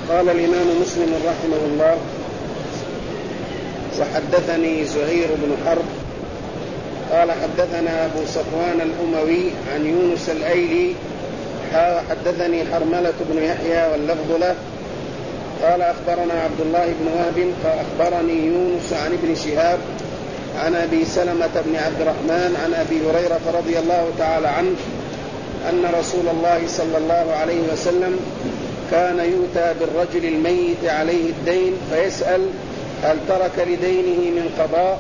قال الإمام مسلم رحمه الله: وحدثني زهير بن حرب قال حدثنا أبو صفوان الأموي عن يونس الأيلي حدثني حرملة بن يحيى واللفظ له قال أخبرنا عبد الله بن وهب أخبرني يونس عن ابن شهاب عن أبي سلمة بن عبد الرحمن عن أبي هريرة رضي الله تعالى عنه أن رسول الله صلى الله عليه وسلم كان يؤتى بالرجل الميت عليه الدين فيسأل: هل ترك لدينه من قضاء؟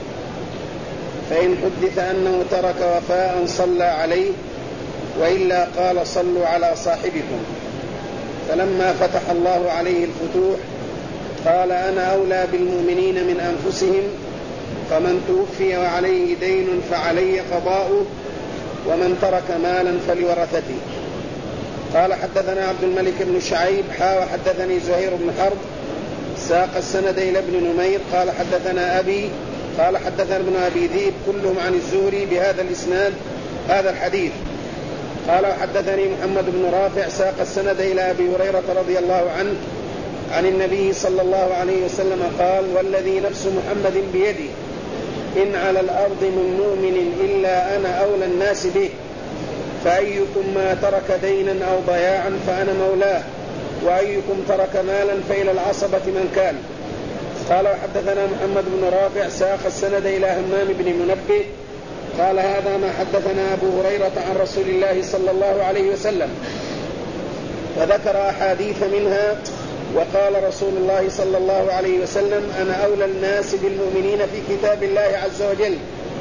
فإن حدث أنه ترك وفاء صلى عليه، وإلا قال: صلوا على صاحبكم. فلما فتح الله عليه الفتوح قال: أنا أولى بالمؤمنين من أنفسهم، فمن توفي وعليه دين فعلي قضاؤه، ومن ترك مالا فلورثته. قال حدثنا عبد الملك بن شعيب وحدثني زهير بن حرب ساق السند إلى ابن نمير قال حدثنا أبي قال حدثنا ابن أبي ذئب كلهم عن الزهري بهذا الإسناد هذا الحديث. قال حدثني محمد بن رافع ساق السند إلى أبي هريرة رضي الله عنه عن النبي صلى الله عليه وسلم قال: والذي نفس محمد بيدي إن على الأرض من مؤمن إلا أنا أولى الناس به، فأيكم ما ترك دينا أو ضياعا فأنا مولاه، وأيكم ترك مالا فإلى العصبة من كان. قال وحدثنا محمد بن رافع ساق السند إلى همام بن منبه قال: هذا ما حدثنا أبو هريرة عن رسول الله صلى الله عليه وسلم، فذكر أحاديث منها. وقال رسول الله صلى الله عليه وسلم: أنا أولى الناس بالمؤمنين في كتاب الله عز وجل،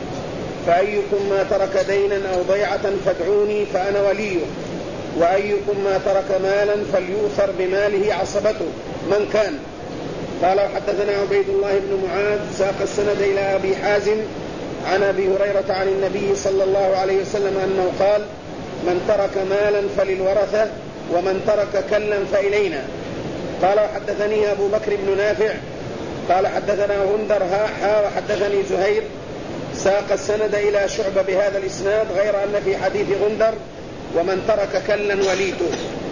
فأيكم ما ترك دينا أو ضيعة فادعوني فأنا وليه، وأيكم ما ترك مالا فليؤثر بماله عصبته من كان. قال وحدثنا عبيد الله بن معاذ ساق السند إلى أبي حازم عن أبي هريرة عن النبي صلى الله عليه وسلم أنه قال: من ترك مالا فللورثة، ومن ترك كلا فإلينا. قال وحدثني أبو بكر بن نافع قال حدثنا غندر وحدثني زهير ساق السند إلى شعبة بهذا الإسناد، غير أن في حديث غندر: ومن ترك كلا وليته.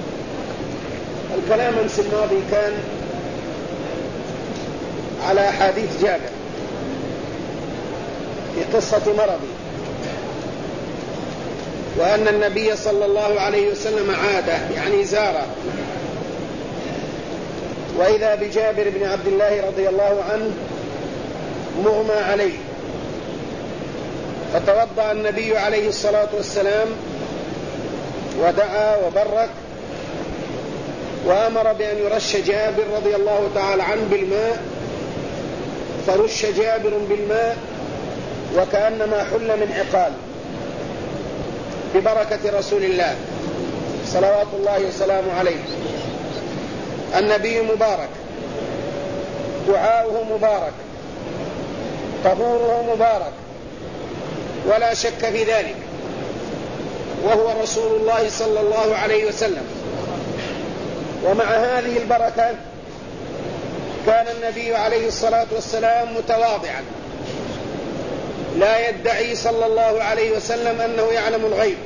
الكلام أمس الماضي كان على حديث جابر في قصة مرضي، وأن النبي صلى الله عليه وسلم عاده يعني زاره، وإذا بجابر بن عبد الله رضي الله عنه مغمى عليه، فتوضأ النبي عليه الصلاة والسلام ودعا وبرك، وأمر بأن يرش جابر رضي الله تعالى عنه بالماء، فرش جابر بالماء وكأنما حل من عقال ببركة رسول الله صلوات الله وسلامه عليه. النبي مبارك، دعاؤه مبارك، طهوره مبارك، ولا شك في ذلك، وهو رسول الله صلى الله عليه وسلم. ومع هذه البركة كان النبي عليه الصلاة والسلام متواضعا، لا يدعي صلى الله عليه وسلم أنه يعلم الغيب.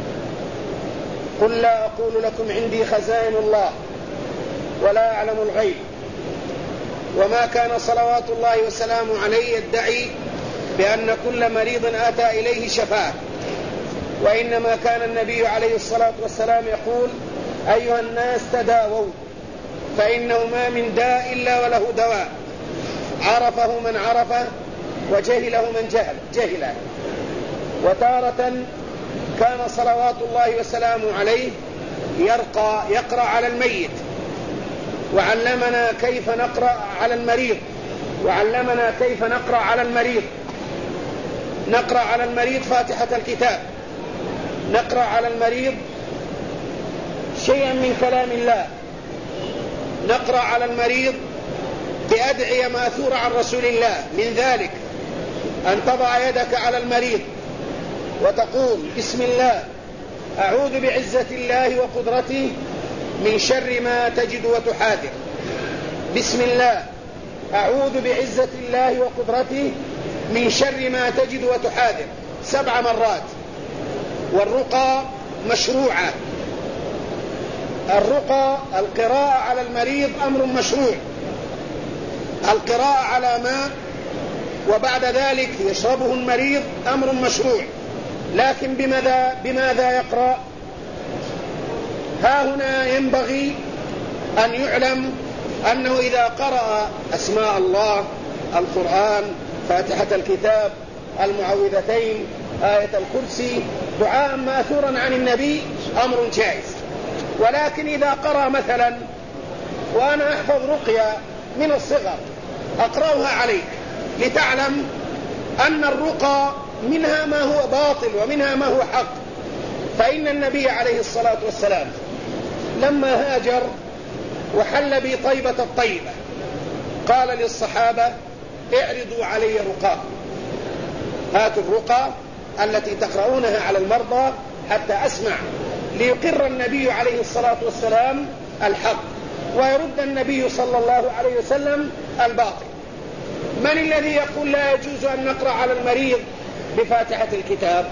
قل لا أقول لكم عندي خزائن الله ولا أعلم الغيب. وما كان صلوات الله وسلامه عليه يدعي بأن كل مريض أتى إليه شفاه، وإنما كان النبي عليه الصلاة والسلام يقول: أيها الناس تداووا، فإنه ما من داء إلا وله دواء، عرفه من عرفه وجهله من جهله. وتارة كان صلوات الله وسلامه عليه يقرأ على الميت، وعلمنا كيف نقرأ على المريض، وعلمنا كيف نقرأ على المريض. نقرأ على المريض فاتحة الكتاب، نقرأ على المريض شيئا من كلام الله، نقرأ على المريض بأدعية ماثورة عن رسول الله. من ذلك أن تضع يدك على المريض وتقول: بسم الله، أعوذ بعزة الله وقدرته من شر ما تجد وتحاذر. بسم الله، أعوذ بعزة الله وقدرته من شر ما تجد وتحاذر 7 مرات. والرقى مشروعة، الرقى القراءة على المريض أمر مشروع، القراءة على ماء وبعد ذلك يشربه المريض أمر مشروع، لكن بماذا يقرأ؟ ها هنا ينبغي أن يعلم أنه إذا قرأ أسماء الله، القرآن، فاتحة الكتاب، المعوذتين، آية الكرسي، دعاء ماثورا عن النبي، أمر جائز. ولكن إذا قرأ مثلا وأنا أحفظ رقية من الصغر أقرأها عليك لتعلم أن الرقى منها ما هو باطل ومنها ما هو حق، فإن النبي عليه الصلاة والسلام لما هاجر وحل بطيبة الطيبة قال للصحابة اعرضوا علي رقى، هاتوا الرقى التي تقرؤونها على المرضى حتى أسمع، ليقر النبي عليه الصلاة والسلام الحق ويرد النبي صلى الله عليه وسلم الباطل. من الذي يقول لا يجوز أن نقرأ على المريض بفاتحة الكتاب؟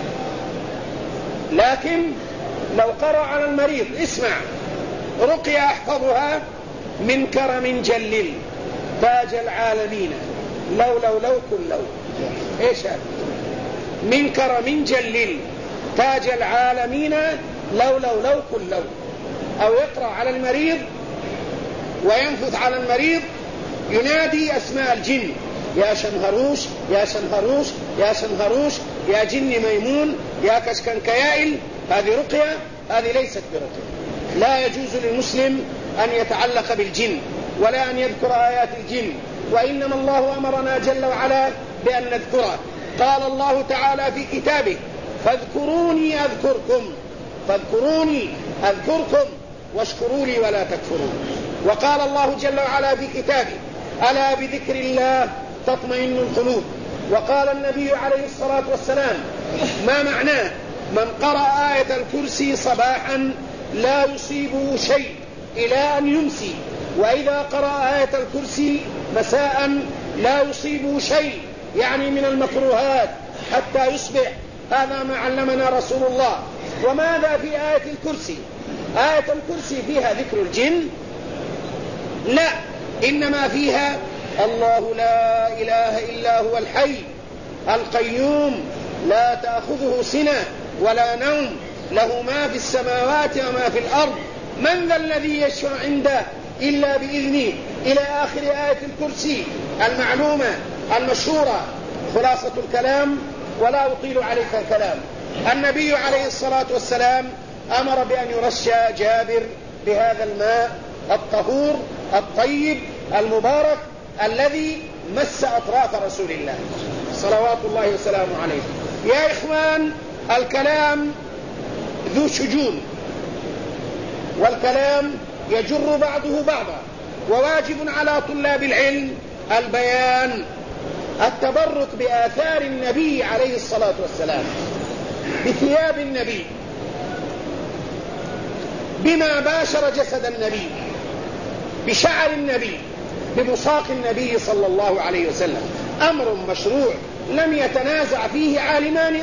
لكن لو قرأ على المريض اسمع رقية أحفظها من كرم جلل تاج العالمين لو كل لو، ايش هذا؟ من كرم جلل تاج العالمين لو كل لو، أو يقرأ على المريض وينفث على المريض ينادي أسماء الجن، يا شمهروش يا شمهروش يا شمهروش يا جن ميمون يا كشكنكيائل. هذه رقية، هذه ليست برقية. لا يجوز للمسلم أن يتعلق بالجن ولا أن يذكر آيات الجن، وإنما الله أمرنا جل وعلا بأن نذكره. قال الله تعالى في كتابه فاذكروني أذكركم واشكروا لي ولا تكفرون. وقال الله جل وعلا في كتابه ألا بذكر الله تطمئن القلوب. وقال النبي عليه الصلاة والسلام ما معناه؟ من قرأ آية الكرسي صباحا لا يصيبه شيء إلى أن يمسي، وإذا قرأ آية الكرسي مساء لا يصيبه شيء، يعني من المكروهات حتى يصبح. هذا ما علمنا رسول الله. وماذا في آية الكرسي؟ آية الكرسي فيها ذكر الجن؟ لا، إنما فيها الله لا إله إلا هو الحي القيوم لا تأخذه سنة ولا نوم له ما في السماوات وما في الأرض من ذا الذي يشفع عنده إلا بإذنه إلى آخر آية الكرسي المعلومة المشهورة. خلاصة الكلام ولا أطيل عليك الكلام، النبي عليه الصلاة والسلام أمر بأن يرشى جابر بهذا الماء الطهور الطيب المبارك الذي مس أطراف رسول الله صلوات الله وسلامه عليه. يا إخوان، الكلام ذو شجون والكلام يجر بعضه بعضا، وواجب على طلاب العلم البيان، التبرك بآثار النبي عليه الصلاة والسلام، بثياب النبي، بما باشر جسد النبي، بشعر النبي، بمساق النبي صلى الله عليه وسلم. أمر مشروع لم يتنازع فيه عالمان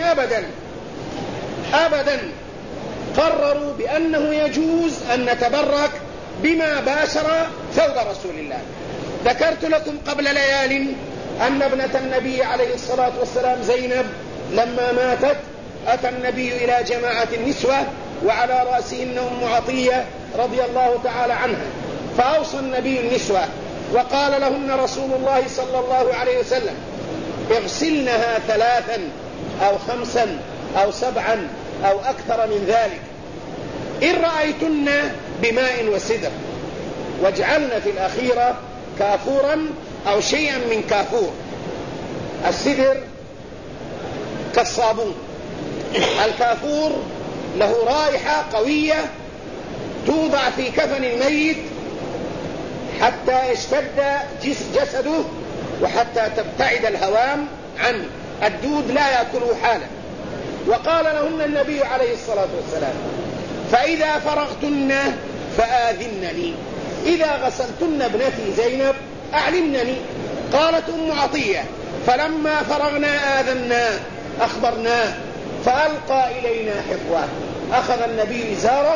أبدا قرروا بأنه يجوز أن نتبرك بما باشر ثوب رسول الله. ذكرت لكم قبل ليال أن ابنة النبي عليه الصلاة والسلام زينب لما ماتت أتى النبي إلى جماعة النسوة وعلى رأسهن أم عطية رضي الله تعالى عنها، فأوصى النبي النسوة وقال لهن رسول الله صلى الله عليه وسلم اغسلنها 3 أو 5 أو 7 أو أكثر من ذلك إن رأيتن بماء وسدر، واجعلن في الأخيرة كافورا أو شيئا من كافور. السدر كالصابون، الكافور له رائحة قوية توضع في كفن الميت حتى يشتد جسده وحتى تبتعد الهوام عنه، الدود لا يأكله حالا. وقال لهن النبي عليه الصلاة والسلام فإذا فرغتن فآذنني، إذا غسلتن ابنتي زينب أعلمنني. قالت أم عطية فلما فرغنا آذنا أخبرناه فألقى إلينا حفوة. أخذ النبي إزاره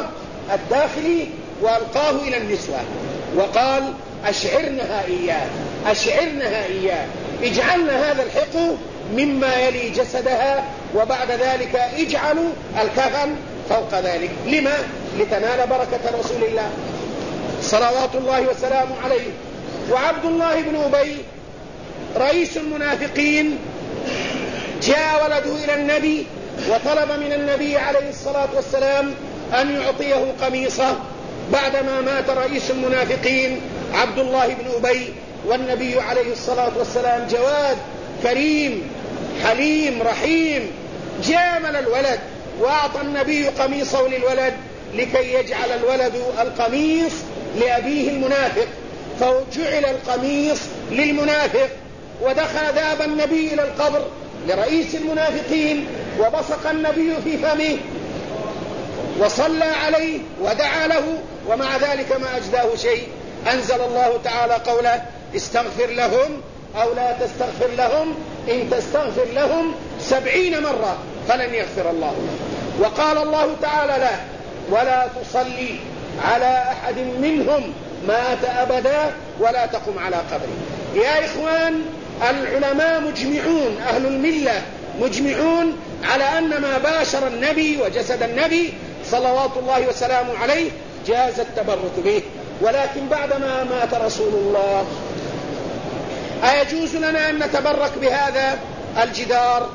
الداخلي وألقاه إلى النسوة وقال أشعرنها إياه اجعلنا هذا الحق مما يلي جسدها، وبعد ذلك اجعلوا الكفن فوق ذلك. لما؟ لتنال بركة رسول الله صلوات الله وسلامه عليه. وعبد الله بن أبي رئيس المنافقين جاء ولده إلى النبي وطلب من النبي عليه الصلاة والسلام أن يعطيه قميصه بعدما مات رئيس المنافقين عبد الله بن أبي. والنبي عليه الصلاة والسلام جواد كريم حليم رحيم جامل الولد، وأعطى النبي قميصه للولد لكي يجعل الولد القميص لأبيه المنافق، فجعل القميص للمنافق. ودخل ذهب النبي إلى القبر لرئيس المنافقين وبصق النبي في فمه وصلى عليه ودعا له، ومع ذلك ما أجداه شيء. أنزل الله تعالى قوله استغفر لهم أو لا تستغفر لهم إن تستغفر لهم 70 مرة فلن يغفر الله لهم. وقال الله تعالى لا ولا تصلي على أحد منهم مات أبدا ولا تقم على قبره. يا إخوان، العلماء مجمعون، أهل الملة مجمعون على أن ما باشر النبي وجسد النبي صلوات الله وسلامه عليه جاز التبرك به. ولكن بعدما مات رسول الله أيجوز لنا أن نتبرك بهذا الجدار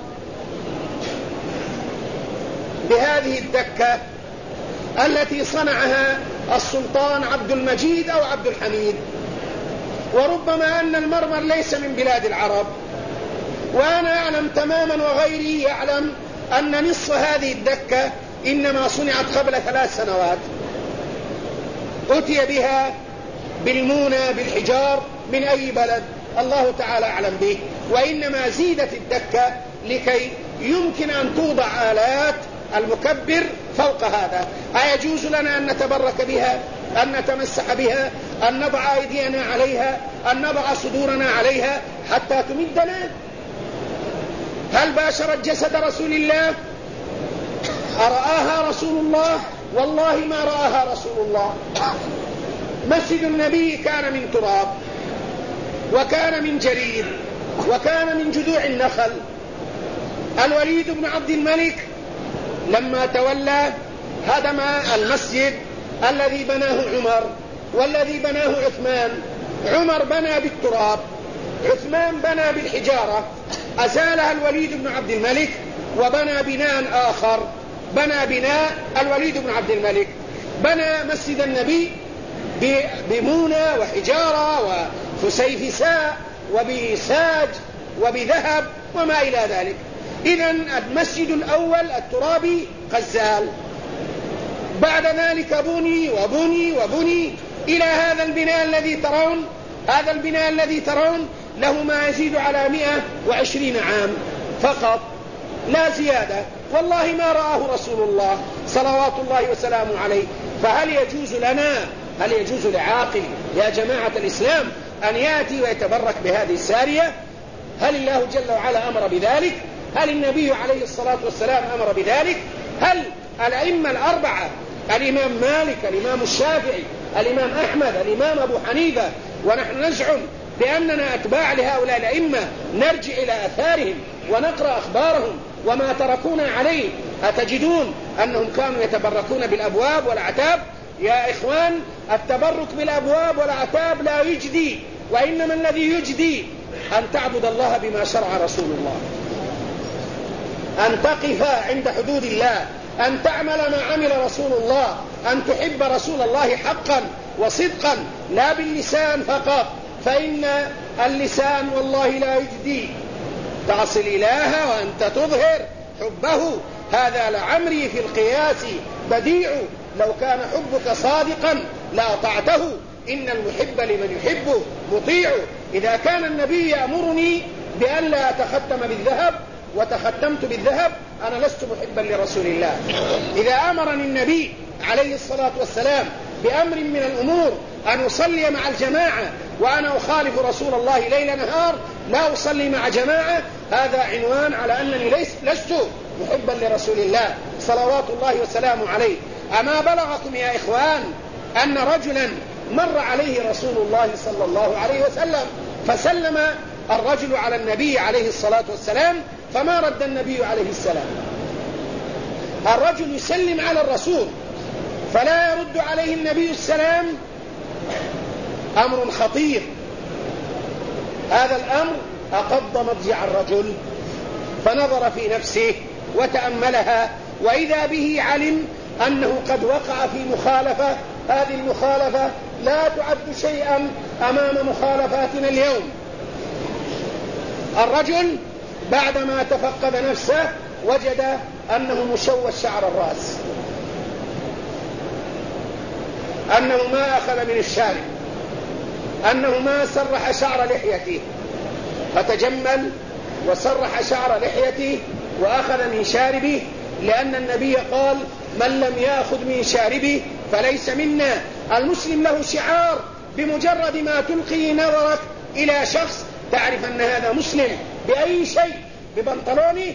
بهذه الدكة التي صنعها السلطان عبد المجيد أو عبد الحميد؟ وربما أن المرمر ليس من بلاد العرب، وأنا أعلم تماما وغيري يعلم أن نصف هذه الدكة إنما صنعت قبل 3 سنوات، أتي بها بالمونة بالحجار من أي بلد الله تعالى أعلم به، وإنما زيدت الدكة لكي يمكن أن توضع آلات المكبر فوق هذا. أيجوز لنا أن نتبرك بها، أن نتمسح بها، أن نضع أيدينا عليها، أن نضع صدورنا عليها حتى تمدنا؟ هل باشرت جسد رسول الله؟ أرآها رسول الله؟ والله ما رآها رسول الله. مسجد النبي كان من تراب وكان من جريد وكان من جذوع النخل. الوليد بن عبد الملك لما تولى هدم المسجد الذي بناه عمر والذي بناه عثمان. عمر بنى بالتراب، عثمان بنى بالحجارة، أزالها الوليد بن عبد الملك وبنى بناء آخر، بنى بناء الوليد بن عبد الملك، بنى مسجد النبي بمونة وحجارة وفسيفساء وبساج وبذهب وما إلى ذلك. إذن المسجد الأول الترابي قزال، بعد ذلك بني وبني وبني إلى هذا البناء الذي ترون. هذا البناء الذي ترون له ما يزيد على 120 عام فقط لا زيادة، والله ما رآه رسول الله صلوات الله وسلامه عليه. فهل يجوز لنا، هل يجوز لعاقل يا جماعة الإسلام أن يأتي ويتبرك بهذه السارية؟ هل الله جل وعلا أمر بذلك؟ هل النبي عليه الصلاة والسلام أمر بذلك؟ هل الأئمة الأربعة، الإمام مالك، الإمام الشافعي، الإمام أحمد، الإمام أبو حنيفة، ونحن نزعم بأننا أتباع لهؤلاء الأئمة، نرجع إلى أثارهم ونقرأ أخبارهم وما تركونا عليه، أتجدون أنهم كانوا يتبركون بالأبواب والأعتاب؟ يا إخوان، التبرك بالأبواب والأعتاب لا يجدي، وإنما الذي يجدي أن تعبد الله بما شرع رسول الله، أن تقف عند حدود الله، أن تعمل ما عمل رسول الله، أن تحب رسول الله حقا وصدقا لا باللسان فقط، فإن اللسان والله لا يجدي. تعصي الإله وأنت تظهر حبه، هذا لعمري في القياس بديع، لو كان حبك صادقا لأطعته، إن المحب لمن يحبه مطيع. إذا كان النبي يأمرني بأن لا أتختم بالذهب وتختمت بالذهب، أنا لست محبا لرسول الله. إذا أمرني النبي عليه الصلاة والسلام بأمر من الأمور أن أصلي مع الجماعة وأنا أخالف رسول الله ليل نهار لا أصلي مع جماعة، هذا عنوان على أنني لست محبا لرسول الله صلوات الله وسلامه عليه. أما بلغكم يا إخوان أن رجلا مر عليه رسول الله صلى الله عليه وسلم فسلم الرجل على النبي عليه الصلاة والسلام فما رد النبي عليه السلام. الرجل يسلم على الرسول فلا يرد عليه النبي السلام، أمر خطير. هذا الأمر أقض مضجع الرجل فنظر في نفسه وتأملها، وإذا به علم أنه قد وقع في مخالفة. هذه المخالفة لا تعد شيئا أمام مخالفاتنا اليوم. الرجل بعدما تفقد نفسه وجد أنه مشوش شعر الرأس، أنه ما أخذ من الشارب، أنه ما سرح شعر لحيته، فتجمل وسرح شعر لحيته وأخذ من شاربه، لأن النبي قال: من لم يأخذ من شاربه فليس منا. المسلم له شعار، بمجرد ما تلقي نظرك إلى شخص تعرف أن هذا مسلم. بأي شيء؟ ببنطلوني؟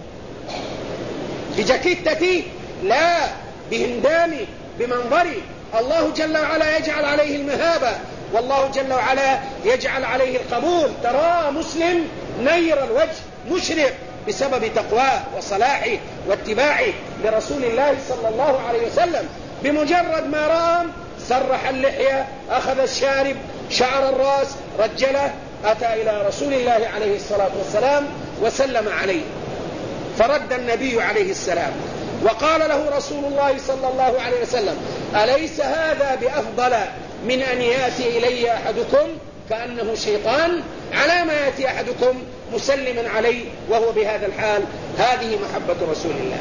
بجاكيتتي؟ لا، بهندامي، بمنظري. الله جل وعلا يجعل عليه المهابة، والله جل وعلا يجعل عليه القبول. ترى مسلم نير الوجه مشرق بسبب تقواه وصلاحه واتباعه لرسول الله صلى الله عليه وسلم. بمجرد ما رأى سرح اللحية، أخذ الشارب، شعر الرأس، رجله، أتى إلى رسول الله عليه الصلاة والسلام وسلم عليه، فرد النبي عليه السلام وقال له رسول الله صلى الله عليه وسلم: أليس هذا بأفضل من أن يأتي إلي أحدكم كأنه شيطان؟ على ما يأتي أحدكم مسلما عليه وهو بهذا الحال؟ هذه محبة رسول الله،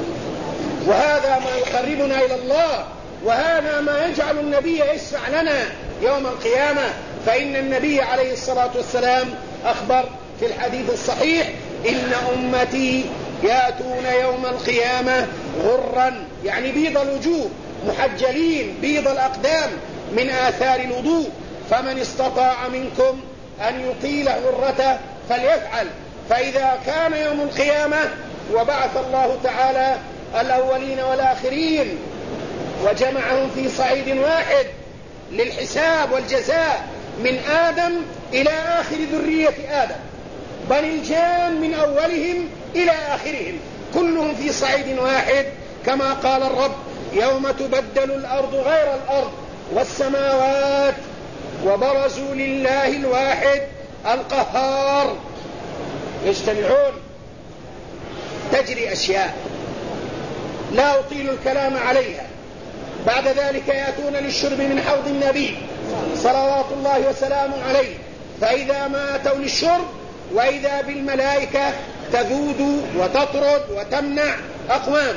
وهذا ما يقربنا إلى الله، وهذا ما يجعل النبي يشفع لنا يوم القيامة. فإن النبي عليه الصلاة والسلام أخبر في الحديث الصحيح: إن أمتي يأتون يوم القيامة غرا، يعني بيض الوجوه، محجلين بيض الأقدام من آثار الوضوء، فمن استطاع منكم أن يطيل غرته فليفعل. فإذا كان يوم القيامة وبعث الله تعالى الأولين والآخرين وجمعهم في صعيد واحد للحساب والجزاء، من آدم إلى آخر ذرية آدم، بني الجان من أولهم إلى آخرهم، كلهم في صعيد واحد، كما قال الرب: يوم تبدل الأرض غير الأرض والسماوات وبرزوا لله الواحد القهار، يجتمعون. تجري أشياء لا أطيل الكلام عليها. بعد ذلك يأتون للشرب من حوض النبي صلوات الله وسلامه عليه، فإذا ما أتوا للشرب وإذا بالملائكة تذود وتطرد وتمنع أقوام.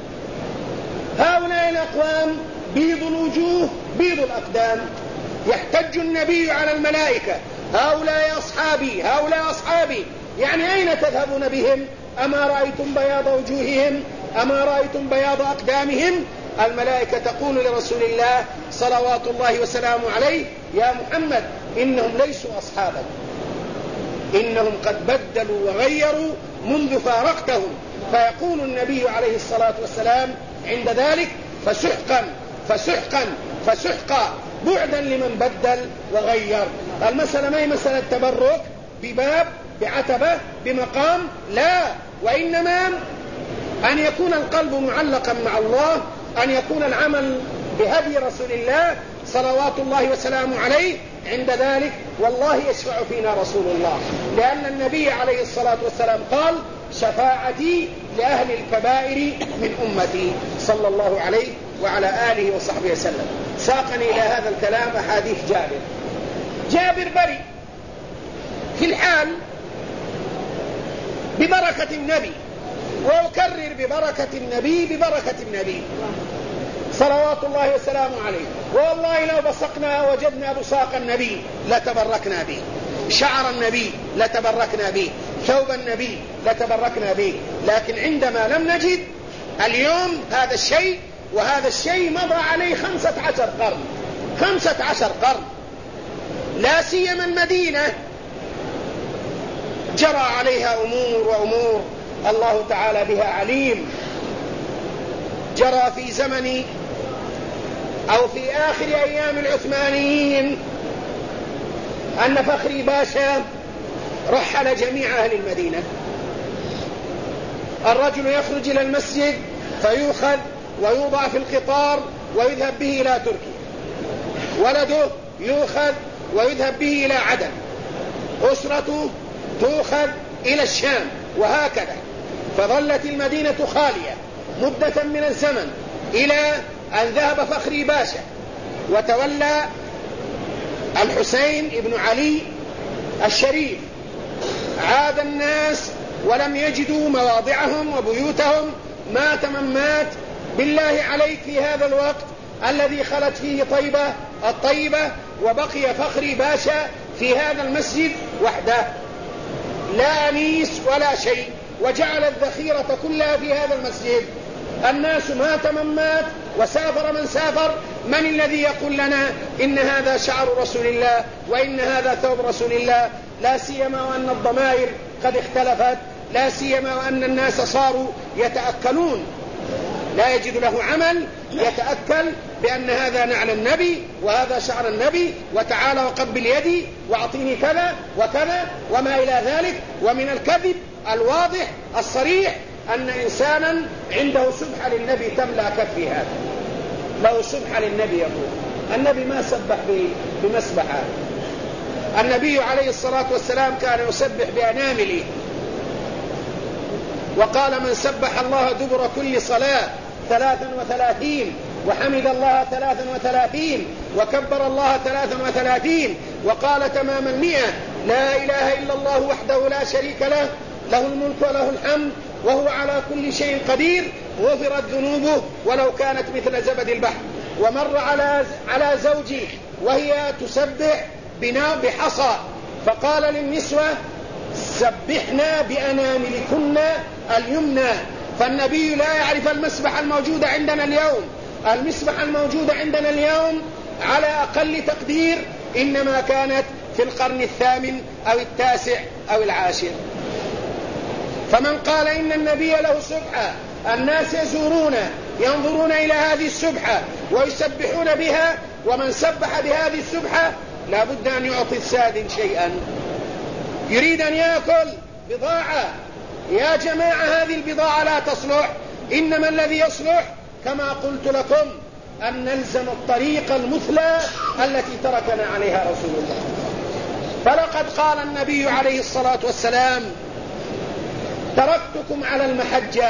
هؤلاء الأقوام بيض الوجوه بيض الأقدام. يحتج النبي على الملائكة: هؤلاء أصحابي، هؤلاء أصحابي، يعني أين تذهبون بهم؟ أما رأيتم بياض وجوههم؟ أما رأيتم بياض أقدامهم؟ الملائكة تقول لرسول الله صلوات الله وسلامه عليه: يا محمد، إنهم ليسوا أصحابك، إنهم قد بدلوا وغيروا منذ فارقتهم. فيقول النبي عليه الصلاة والسلام عند ذلك: فسحقا فسحقا فسحقا، بعدا لمن بدل وغير. المسألة ما هي مسألة تبرك بباب بعتبة بمقام، لا، وإنما أن يكون القلب معلقا مع الله، أن يكون العمل بهدي رسول الله صلوات الله وسلامه عليه. عند ذلك والله يشفع فينا رسول الله، لأن النبي عليه الصلاة والسلام قال: شفاعتي لأهل الكبائر من أمتي، صلى الله عليه وعلى آله وصحبه وسلم. ساقني إلى هذا الكلام أحاديث جابر بري في الحال ببركة النبي، وأكرر ببركة النبي صلوات الله وسلامه عليه. والله لو بصقنا وجدنا بصاق النبي لتبركنا به، شعر النبي لتبركنا به، ثوب النبي لتبركنا به. لكن عندما لم نجد اليوم هذا الشيء، وهذا الشيء مضى عليه 15 قرن، 15 قرن، لا سيما المدينة جرى عليها أمور الله تعالى بها عليم. جرى في زمن أو في آخر أيام العثمانيين أن فخري باشا رحل جميع أهل المدينة. الرجل يخرج إلى المسجد فيؤخذ ويوضع في القطار ويذهب به إلى تركيا، ولده يؤخذ ويذهب به إلى عدن، أسرته تؤخذ إلى الشام، وهكذا. فظلت المدينة خالية مدة من الزمن إلى أن ذهب فخري باشا وتولى الحسين بن علي الشريف. عاد الناس ولم يجدوا مواضعهم وبيوتهم. مات من مات. بالله عليك في هذا الوقت الذي خلت فيه طيبة الطيبة وبقي فخري باشا في هذا المسجد وحده، لا أنيس ولا شيء، وجعل الذخيرة كلها في هذا المسجد. الناس مات من مات وسافر من سافر. من الذي يقول لنا إن هذا شعر رسول الله وإن هذا ثوب رسول الله؟ لا سيما وأن الضمائر قد اختلفت، لا سيما وأن الناس صاروا يتأكلون، لا يجد له عمل يتأكل بأن هذا نعل النبي وهذا شعر النبي، وتعالى وقبل يدي واعطيني كذا وكذا وما إلى ذلك. ومن الكذب الواضح الصريح أن إنسانا عنده سبحة للنبي تملأ كفي هذا، له سبحة للنبي. يقول النبي ما سبح بمسبحة. النبي عليه الصلاة والسلام كان يسبح بأنامله، وقال من سبح الله دبر كل صلاة 33 وحمد الله 33 وكبر الله 33 وقال تمام 100 لا إله إلا الله وحده لا شريك له، له الملك وله الحمد وهو على كل شيء قدير، غفرت ذنوبه ولو كانت مثل زبد البحر. ومر على زوجه وهي تسبح بحصى فقال للنسوة سبحنا بأناملكن اليمنى. فالنبي لا يعرف المسبح الموجودة عندنا اليوم. المسبح الموجودة عندنا اليوم على أقل تقدير إنما كانت في القرن 8 أو 9 أو 10. فمن قال إن النبي له سبحة، الناس يزورون ينظرون إلى هذه السبحة ويسبحون بها، ومن سبح بهذه السبحة لا بد أن يعطي الساد شيئا. يريد أن يأكل بضاعة. يا جماعة هذه البضاعة لا تصلح. إنما الذي يصلح كما قلت لكم أن نلزم الطريق المثلى التي تركنا عليها رسول الله. فلقد قال النبي عليه الصلاة والسلام تركتكم على المحجة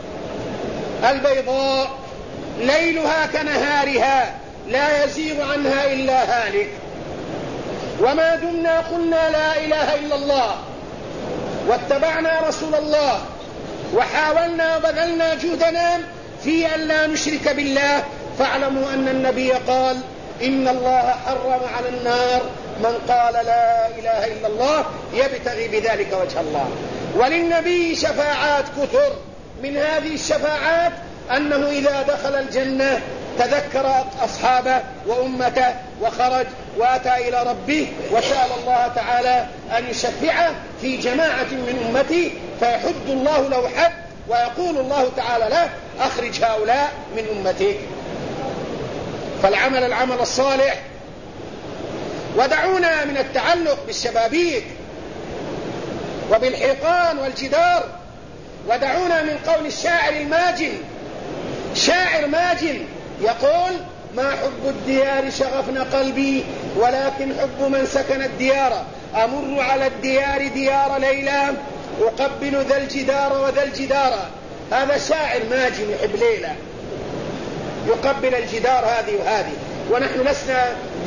البيضاء ليلها كنهارها لا يزيغ عنها إلا هالك. وما دمنا قلنا لا إله إلا الله واتبعنا رسول الله وحاولنا وبذلنا جهدنا في أن لا نشرك بالله، فاعلموا أن النبي قال إن الله حرم على النار من قال لا إله إلا الله يبتغي بذلك وجه الله. وللنبي شفاعات كثر. من هذه الشفاعات أنه إذا دخل الجنة تذكر أصحابه وأمته وخرج وأتى إلى ربه وسأل الله تعالى أن يشفعه في جماعة من أمته، فيحد الله له حد ويقول الله تعالى له أخرج هؤلاء من أمتك. فالعمل العمل الصالح. ودعونا من التعلق بالشبابيك وبالحيطان والجدار، ودعونا من قول الشاعر الماجن. شاعر ماجن يقول ما حب الديار شغفنا قلبي ولكن حب من سكن الديار، أمر على الديار ديار ليلى أقبل ذا الجدار وذا الجدار. هذا شاعر ماجن يحب ليلى يقبل الجدار هذه وهذه، ونحن لسنا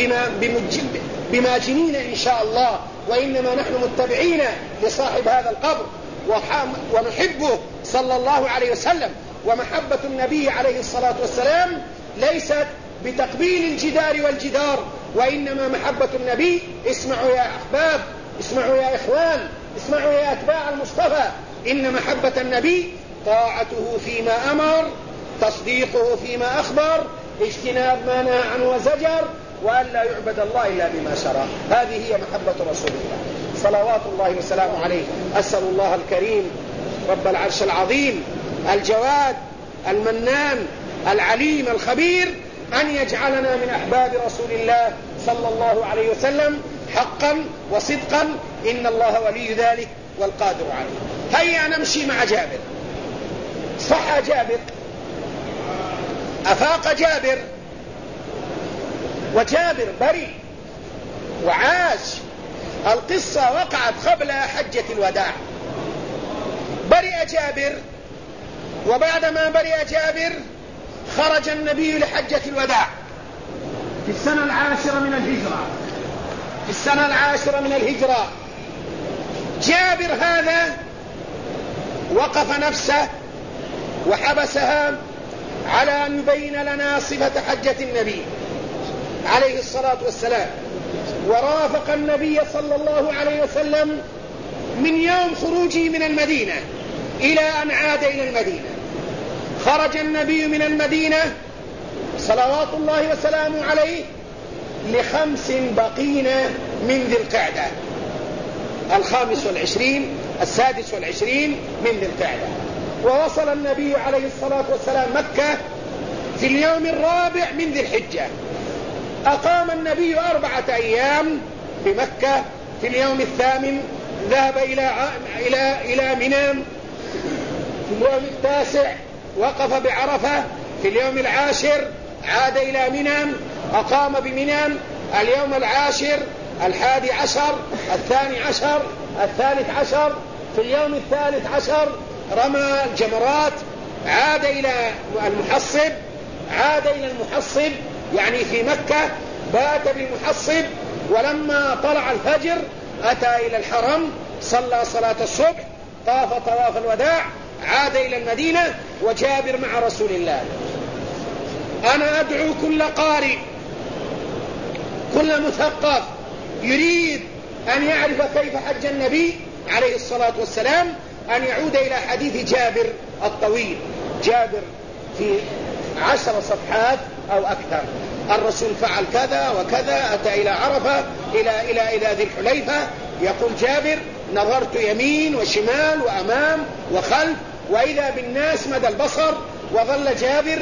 بماجنين إن شاء الله، وإنما نحن متبعين لصاحب هذا القبر ونحبه صلى الله عليه وسلم. ومحبة النبي عليه الصلاة والسلام ليست بتقبيل الجدار والجدار، وإنما محبة النبي اسمعوا يا أحباب، اسمعوا يا إخوان، اسمعوا يا أتباع المصطفى، إن محبة النبي طاعته فيما أمر، تصديقه فيما أخبر، اجتناب ما نهى عنه وزجر، وأن لا يعبد الله إلا بما شرع. هذه هي محبة رسول الله صلوات الله وسلامه عليه. أسأل الله الكريم رب العرش العظيم الجواد المنان العليم الخبير أن يجعلنا من أحباب رسول الله صلى الله عليه وسلم حقا وصدقا، إن الله ولي ذلك والقادر عليه. هيا نمشي مع جابر. صح جابر، أفاق جابر، وجابر بريء وعاش. القصة وقعت قبل حجة الوداع. برئ جابر، وبعدما برئ جابر خرج النبي لحجة الوداع في السنة 10 من الهجرة. في السنة 10 من الهجرة جابر هذا وقف نفسه وحبسها على أن يبين لنا صفة حجة النبي عليه الصلاة والسلام. ورافق النبي صلى الله عليه وسلم من يوم خروجه من المدينة إلى أن عاد إلى المدينة. خرج النبي من المدينة صلوات الله وسلامه عليه ل5 بقين من ذي القعدة، 25 26 من ذي القعدة. ووصل النبي عليه الصلاة والسلام مكة في اليوم 4 من ذي الحجة. أقام النبي 4 أيام بمكة. في اليوم 8 ذهب إلى منى. في اليوم 9 وقف بعرفة. في اليوم 10 عاد إلى منى، أقام بمنى اليوم 10 11 12 13. في اليوم 13 رمى الجمرات. عاد إلى المحصب، يعني في مكة بات بالمحصب. ولما طلع الفجر أتى إلى الحرم، صلى صلاة الصبح، طاف طواف الوداع، عاد إلى المدينة. وجابر مع رسول الله. أنا أدعو كل قارئ، كل مثقف يريد أن يعرف كيف حج النبي عليه الصلاة والسلام أن يعود إلى حديث جابر الطويل. جابر في 10 صفحات أو أكثر. الرسول فعل كذا وكذا، أتى إلى عرفة إلى ذي الحليفة. يقول جابر: نظرت يمين وشمال وأمام وخلف وإذا بالناس مدى البصر. وظل جابر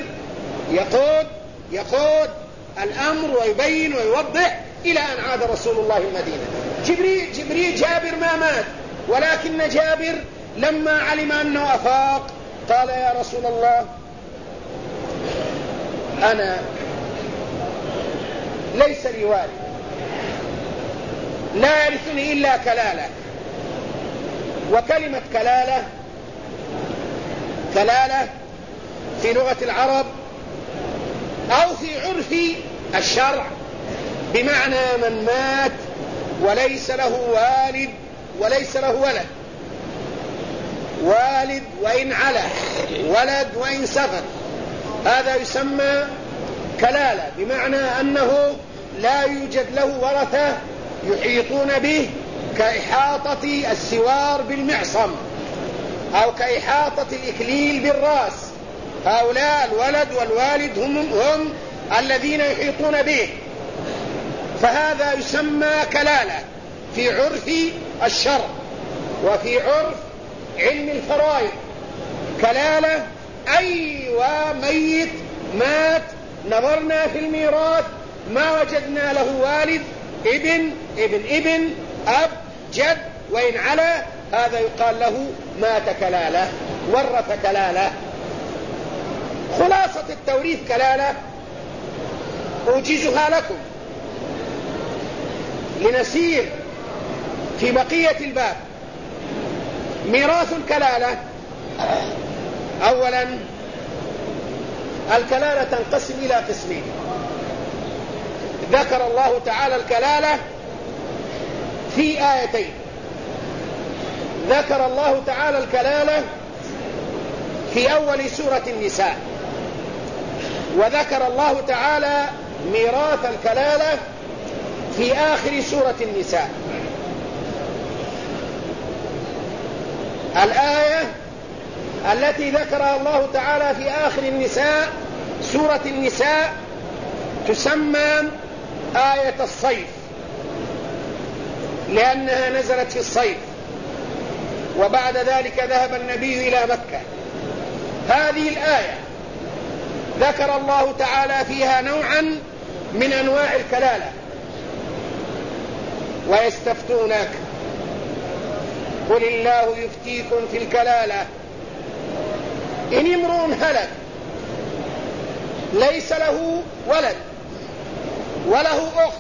يقود الأمر ويبين ويوضح إلى أن عاد رسول الله المدينة. جبريل جابر ما مات، ولكن جابر لما علم أنه أفاق قال: يا رسول الله، أنا ليس لي والد، لا يرثني إلا كلالة. وكلمة كلالة في لغة العرب أو في عرف الشرع بمعنى من مات وليس له والد وليس له ولد. والد وإن علا، ولد وإن سفر، هذا يسمى كلالة، بمعنى أنه لا يوجد له ورثة يحيطون به كإحاطة السوار بالمعصم أو كإحاطة الإكليل بالرأس. هؤلاء الولد والوالد هم الذين يحيطون به، فهذا يسمى كلالة في عرف الشرع وفي عرف علم الفرائض. كلالة أي وميت مات، نظرنا في الميراث ما وجدنا له والد، ابن أب جد وإن علا، هذا يقال له مات كلالة، ورث كلالة. خلاصة التوريث كلالة أوجزها لكم لنسير في بقية الباب. ميراث الكلالة: أولا الكلالة تنقسم إلى قسمين. ذكر الله تعالى الكلالة في آيتين. ذكر الله تعالى الكلالة في أول سورة النساء، وذكر الله تعالى ميراث الكلالة في آخر سورة النساء. الآية التي ذكرها الله تعالى في آخر النساء، سورة النساء، تسمى آية الصيف، لأنها نزلت في الصيف، وبعد ذلك ذهب النبي إلى مكة. هذه الآية ذكر الله تعالى فيها نوعا من أنواع الكلالة. ويستفتونك قل الله يفتيكم في الكلالة إن امرؤ هلك ليس له ولد وله أخت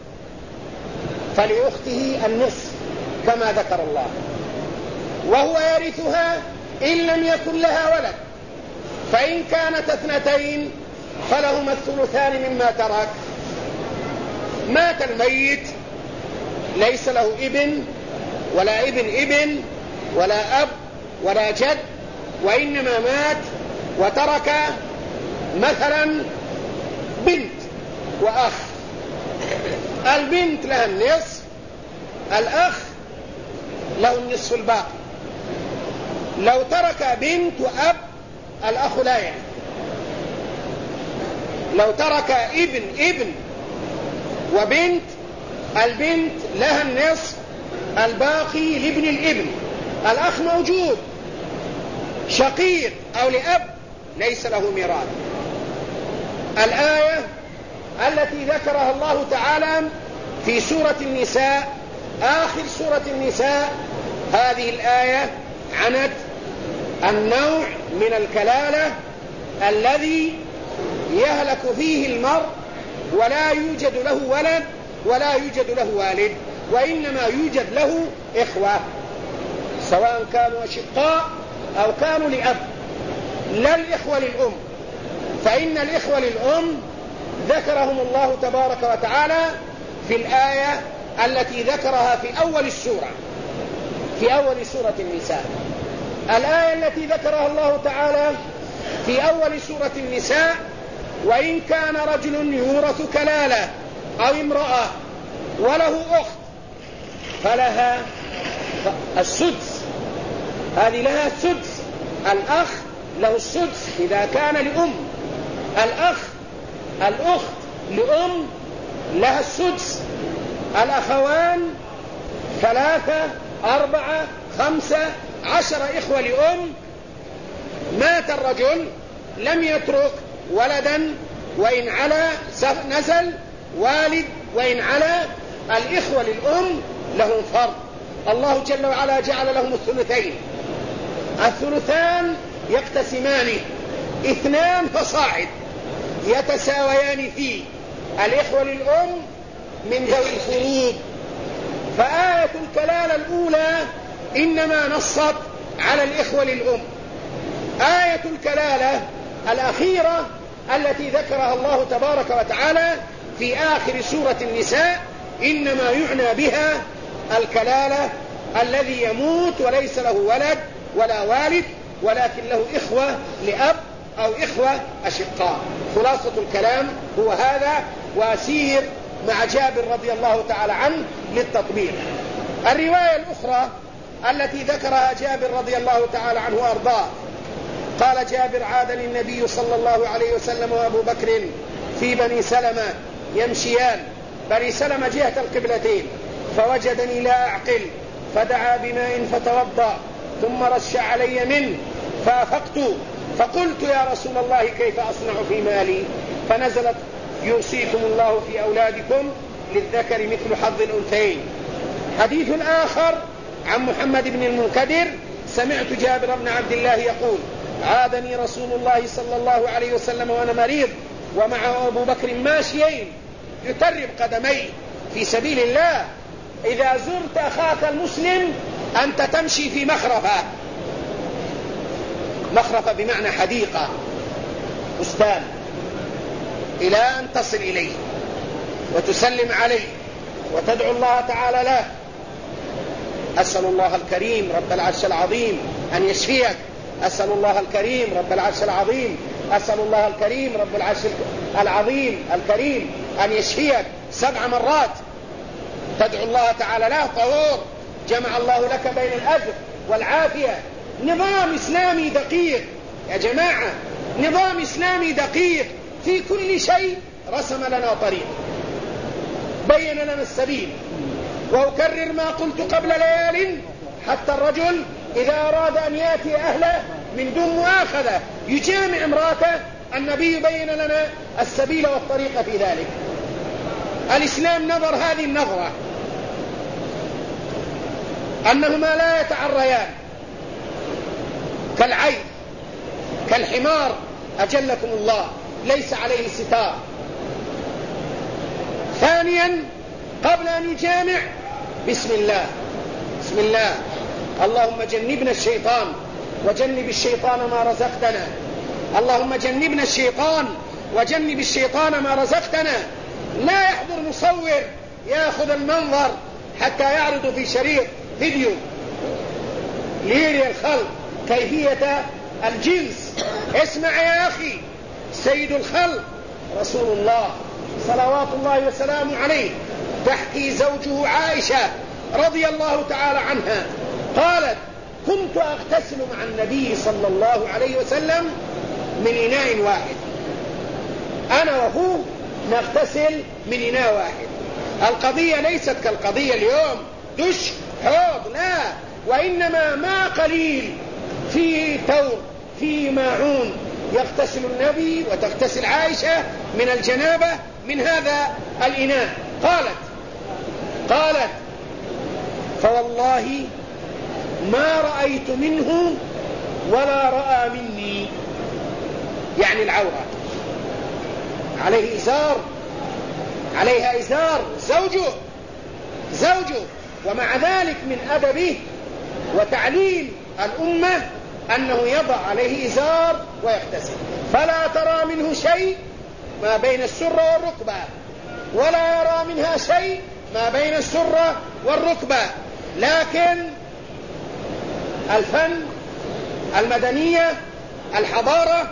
فلأخته النصف كما ذكر الله، وهو يرثها إن لم يكن لها ولد، فإن كانت اثنتين فلهما الثلثان مما ترك. مات الميت ليس له ابن ولا ابن ولا أب ولا جد، وإنما مات وترك مثلا بنت وأخ. البنت لها النصف، الأخ له النصف الباقي. لو ترك بنت وأب الأخ لا يعني. لو ترك ابن وبنت البنت لها النصف الباقي لابن الابن. الأخ موجود شقيق أو لأب ليس له ميراث. الآية التي ذكرها الله تعالى في سورة النساء آخر سورة النساء، هذه الآية عنت النوع من الكلالة الذي يهلك فيه المرء ولا يوجد له ولد ولا يوجد له والد، وإنما يوجد له إخوة سواء كانوا أشقاء أو كانوا لأب، لا الإخوة للأم، فإن الإخوة للأم ذكرهم الله تبارك وتعالى في الآية التي ذكرها في أول السورة، في أول سورة النساء. الآية التي ذكرها الله تعالى في أول سورة النساء: وإن كان رجل يورث كلالة أو امرأة وله أخت فلها السدس. هذه لها السدس. الأخ له السدس إذا كان لأم، الأخت لأم لها السدس. الأخوان 3 4 5 10 إخوة لأم. مات الرجل لم يترك ولدا، وإن علا نزل والد، وإن علا الإخوة للأم لهم فرض. الله جل وعلا جعل لهم الثلثين. الثلثان يقتسمان 2 فصاعد يتساويان فيه. الإخوة للأم من ذوي الفروض. فآية الكلالة الأولى إنما نصت على الإخوة للأم. آية الكلالة الأخيرة التي ذكرها الله تبارك وتعالى في آخر سورة النساء إنما يعنى بها الكلالة الذي يموت وليس له ولد ولا والد، ولكن له إخوة لأب أو إخوة أشقاء. خلاصة الكلام هو هذا، وأسير مع جابر رضي الله تعالى عنه للتطبيق. الرواية الأخرى التي ذكرها جابر رضي الله تعالى عنه وأرضاه قال جابر: عادني النبي صلى الله عليه وسلم وأبو بكر في بني سلمة يمشيان. بني سلمة جهة القبلتين، فوجدني لا أعقل فدعا بماء فتوضأ ثم رش علي منه فأفقت فقلت: يا رسول الله كيف أصنع في مالي؟ فنزلت: يوصيكم الله في أولادكم للذكر مثل حظ الأنثيين. حديث آخر عن محمد بن المنكدر: سمعت جابر بن عبد الله يقول: عادني رسول الله صلى الله عليه وسلم وأنا مريض ومعه أبو بكر ماشيين يترب قدميه في سبيل الله. إذا زرت أخاك المسلم أنت تمشي في مخرفة بمعنى حديقة، بستان، إلى أن تصل إليه وتسلم عليه وتدعو الله تعالى له. أسأل الله الكريم رب العرش العظيم أن يشفيك. أسأل الله الكريم رب العرش العظيم. أسأل الله الكريم رب العرش العظيم الكريم أن يشفيك 7 مرات. تدعو الله تعالى له طهور جمع الله لك بين الأجر والعافية. نظام إسلامي دقيق يا جماعة، نظام إسلامي دقيق في كل شيء. رسم لنا طريق، بين لنا السبيل. وأكرر ما قلت قبل ليال: حتى الرجل إذا أراد أن يأتي أهله من دون مؤاخذة يجامع امراته النبي بين لنا السبيل والطريق في ذلك. الإسلام نظر هذه النظرة أنهما لا يتعريان كالعين كالحمار أجلكم الله، ليس عليه ستار. ثانيا قبل أن يجامع بسم الله، بسم الله، اللهم جنبنا الشيطان وجنب الشيطان ما رزقتنا، اللهم جنبنا الشيطان وجنب الشيطان ما رزقتنا. لا يحضر مصور يأخذ المنظر حتى يعرض في شريط فيديو ليري الخلق كيفية الجنس. اسمع يا أخي، سيد الخلق رسول الله صلوات الله وسلامه عليه تحكي زوجه عائشة رضي الله تعالى عنها قالت: كنت أغتسل مع النبي صلى الله عليه وسلم من إناء واحد، أنا وهو نغتسل من إناء واحد. القضية ليست كالقضية اليوم دش حوض، لا، وإنما ما قليل في ثور في ماعون يغتسل النبي وتغتسل عائشة من الجنابة من هذا الإناء. قالت فوالله ما رأيت منه ولا رأى مني، يعني العورة، عليه إزار، عليها إزار، زوجه، ومع ذلك من أدبه وتعليم الأمة أنه يضع عليه إزار ويغتسل، فلا ترى منه شيء ما بين السرة والركبة، ولا يرى منها شيء ما بين السرة والركبة. لكن الفن، المدنية، الحضارة،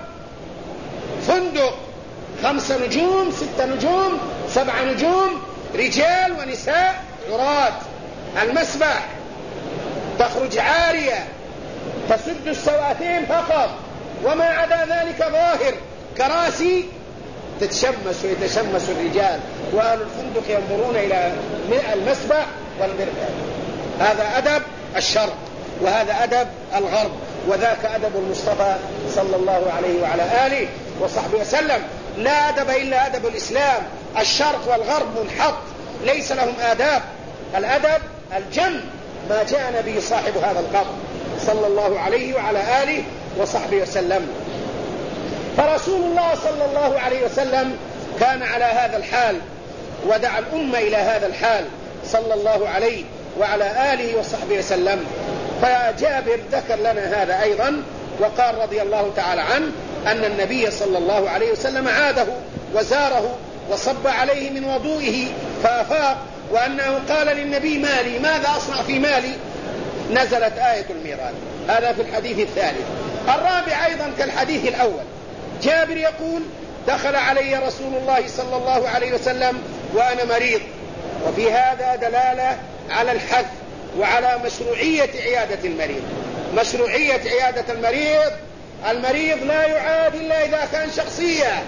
فندق 5 نجوم 6 نجوم 7 نجوم، رجال ونساء عراة، المسبح تخرج عارية تسد السواتين فقط، وما عدا ذلك ظاهر، كراسي تتشمس ويتشمس الرجال، وأهل الفندق ينظرون إلى المسبح والمرفأ. هذا أدب الشرق وهذا أدب الغرب، وذاك أدب المصطفى صلى الله عليه وعلى آله وصحبه وسلم. لا أدب إلا أدب الإسلام. الشرق والغرب منحط، ليس لهم آداب. الأدب الجم ما جاء نبي صاحب هذا القبر صلى الله عليه وعلى آله وصحبه وسلم. فرسول الله صلى الله عليه وسلم كان على هذا الحال ودعا الأمة إلى هذا الحال صلى الله عليه وعلى آله وصحبه وسلم. فجابر ذكر لنا هذا أيضا وقال رضي الله تعالى عنه أن النبي صلى الله عليه وسلم عاده وزاره وصب عليه من وضوئه فأفاق، وأنه قال للنبي: مالي، ماذا أصنع في مالي؟ نزلت آية الميراث. هذا في الحديث الثالث. الرابع أيضا كالحديث الأول، جابر يقول: دخل علي رسول الله صلى الله عليه وسلم وأنا مريض. وفي هذا دلالة على الحث وعلى مشروعية عيادة المريض. مشروعية عيادة المريض. المريض لا يعاد إلا إذا كان شخصية،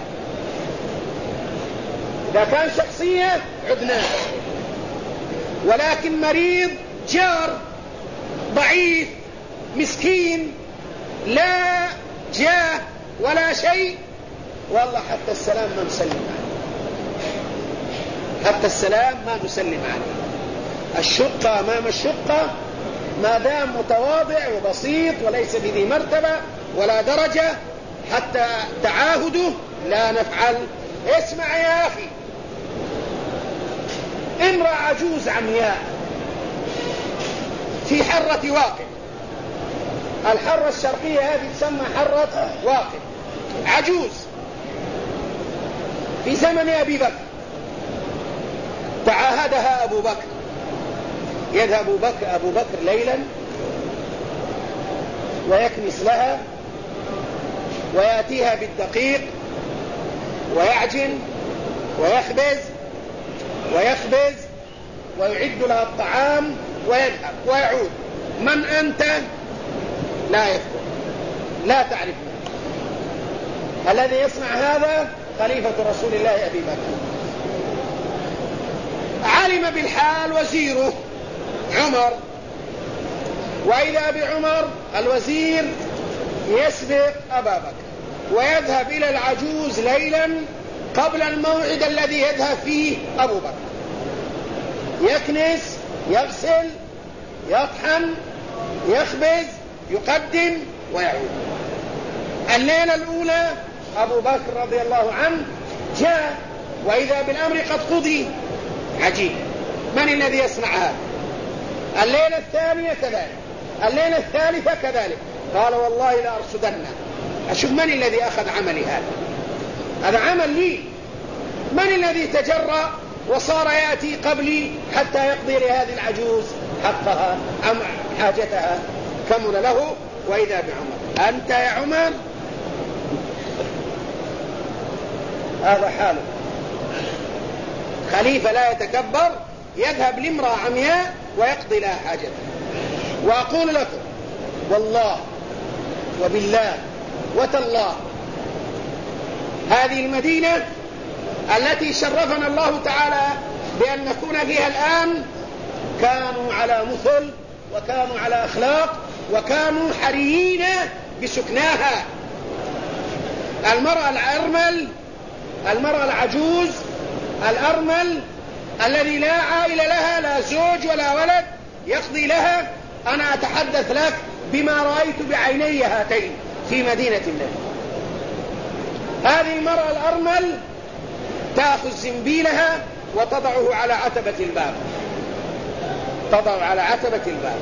إذا كان شخصية عدناه، ولكن مريض جار ضعيف مسكين لا جاه ولا شيء، والله حتى السلام ما نسلم عليه، حتى السلام ما نسلم عليه. الشقة أمام الشقة ما دام متواضع وبسيط وليس بذي مرتبة ولا درجة حتى تعاهده لا نفعل. اسمع يا أخي، امرأة عجوز عمياء في حرة واقف، الحرة الشرقية هذه تسمى حرة واقف، عجوز في زمن أبي بكر، تعاهدها أبو بكر، يذهب أبو بكر ليلا ويكنس لها ويأتيها بالدقيق ويعجن ويخبز ويعد لها الطعام ويذهب ويعود. من أنت؟ لا يذكر، لا تعرفنا. الذي يصنع هذا خليفة رسول الله أبي بكر. علم بالحال وزيره عمر، وإذا بعمر الوزير يسبق أبا بكر ويذهب إلى العجوز ليلا قبل الموعد الذي يذهب فيه أبو بكر، يكنس، يغسل، يطحن، يخبز، يقدم ويعود. الليلة الأولى أبو بكر رضي الله عنه جاء وإذا بالأمر قد قضي. عجيب، من الذي يصنع هذا؟ الليلة الثانية كذلك، الليلة الثالثة كذلك. قال والله لأرصدن. أشوف من الذي أخذ عملي هذا، هذا عمل لي. من الذي تجرأ وصار يأتي قبلي حتى يقضي لهذه العجوز حقها أم حاجتها؟ كمل له وإذا بعمر. أنت يا عمر هذا حاله. خليفة لا يتكبر، يذهب لامرأة عمياء ويقضي لها حاجتها. وأقول لكم والله وبالله وتالله هذه المدينة التي شرفنا الله تعالى بأن نكون فيها الآن كانوا على مثل وكانوا على أخلاق وكانوا حريين بسكناها. المرأة الأرمل، المرأة العجوز الأرمل الذي لا عائلة لها، لا زوج ولا ولد يقضي لها. أنا أتحدث لك بما رأيت بعيني هاتين في مدينة الله. هذه المرأة الأرمل تأخذ زنبيلها وتضعه على عتبة الباب، تضع على عتبة الباب.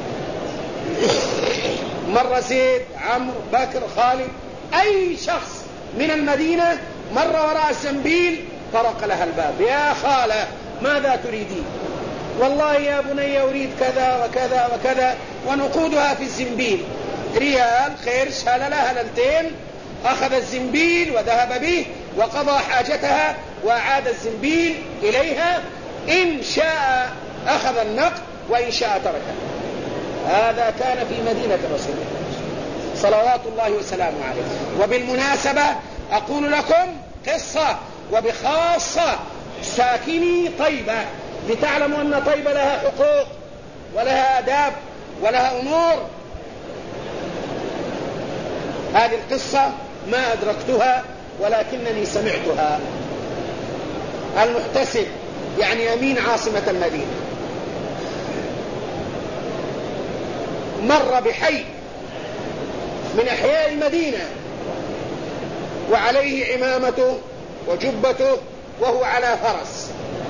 مر زيد، عمرو، بكر، خالد، أي شخص من المدينة مر وراء الزنبيل طرق لها الباب. يا خالة ماذا تريدين؟ والله يا بني أريد كذا وكذا وكذا، ونقودها في الزنبيل، ريال، خيرش، هللة، هللتين. أخذ الزنبيل وذهب به وقضى حاجتها وأعاد الزنبيل إليها. إن شاء أخذ النقد وإن شاء تركه. هذا كان في مدينة رسول الله صلوات الله وسلامه عليه. وبالمناسبة أقول لكم قصة وبخاصة ساكني طيبة لتعلموا أن طيبة لها حقوق ولها آداب ولها أمور. هذه القصة ما أدركتها ولكنني سمعتها. المحتسب يعني أمين عاصمة المدينة مر بحي من أحياء المدينة وعليه عمامته وجبته وهو على فرس.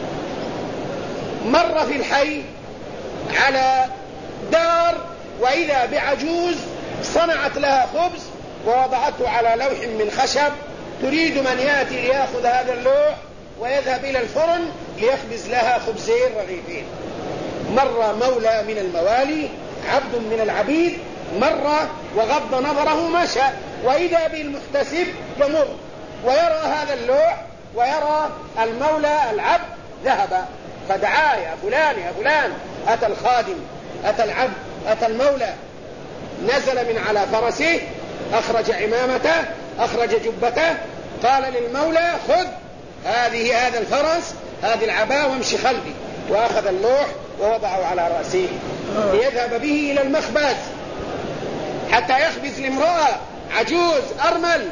مر في الحي على دار وإذا بعجوز صنعت لها خبز ووضعته على لوح من خشب، تريد من يأتي ليأخذ هذا اللوح ويذهب إلى الفرن ليخبز لها خبزين رغيفين. مر مولى من الموالي، عبد من العبيد، مر وغض نظره مشى، وإذا بالمحتسب يمر ويرى هذا اللوح ويرى المولى العبد ذهب، فدعاه يا فلان يا فلان. أتى الخادم، أتى العبد، أتى المولى، نزل من على فرسه، أخرج عمامته، أخرج جبته، قال للمولى خذ هذا الفرس، هذه العباءة وامشي خلفي. وأخذ اللوح ووضعه على رأسه ليذهب به إلى المخبز حتى يخبز لامرأة عجوز أرمل.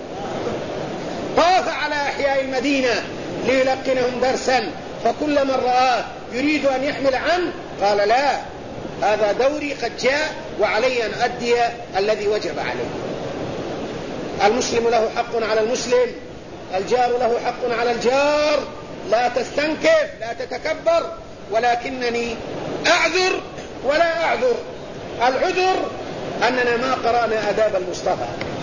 طاف على أحياء المدينة ليلقنهم درسا، فكل من رآه يريد أن يحمل عنه قال لا، هذا دوري قد جاء وعلي أن أدي الذي وجب عليه. المسلم له حق على المسلم، الجار له حق على الجار. لا تستنكف، لا تتكبر، ولكنني أعذر ولا أعذر. العذر أننا ما قرأنا آداب المصطفى،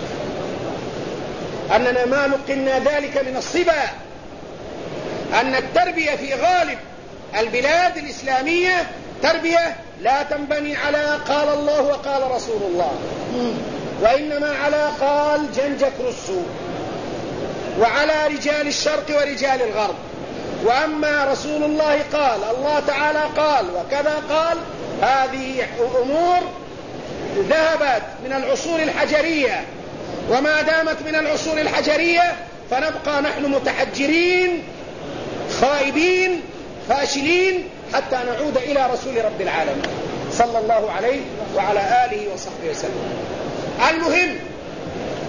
أننا ما نقلنا ذلك من الصبا، أن التربية في غالب البلاد الإسلامية تربية لا تنبني على قال الله وقال رسول الله، وإنما على قال جنجك رسو، وعلى رجال الشرق ورجال الغرب. وأما رسول الله قال، الله تعالى قال، وكذا قال، هذه أمور ذهبت من العصور الحجرية، وما دامت من العصور الحجرية فنبقى نحن متحجرين خائبين فاشلين حتى نعود إلى رسول رب العالمين صلى الله عليه وعلى آله وصحبه وسلم. المهم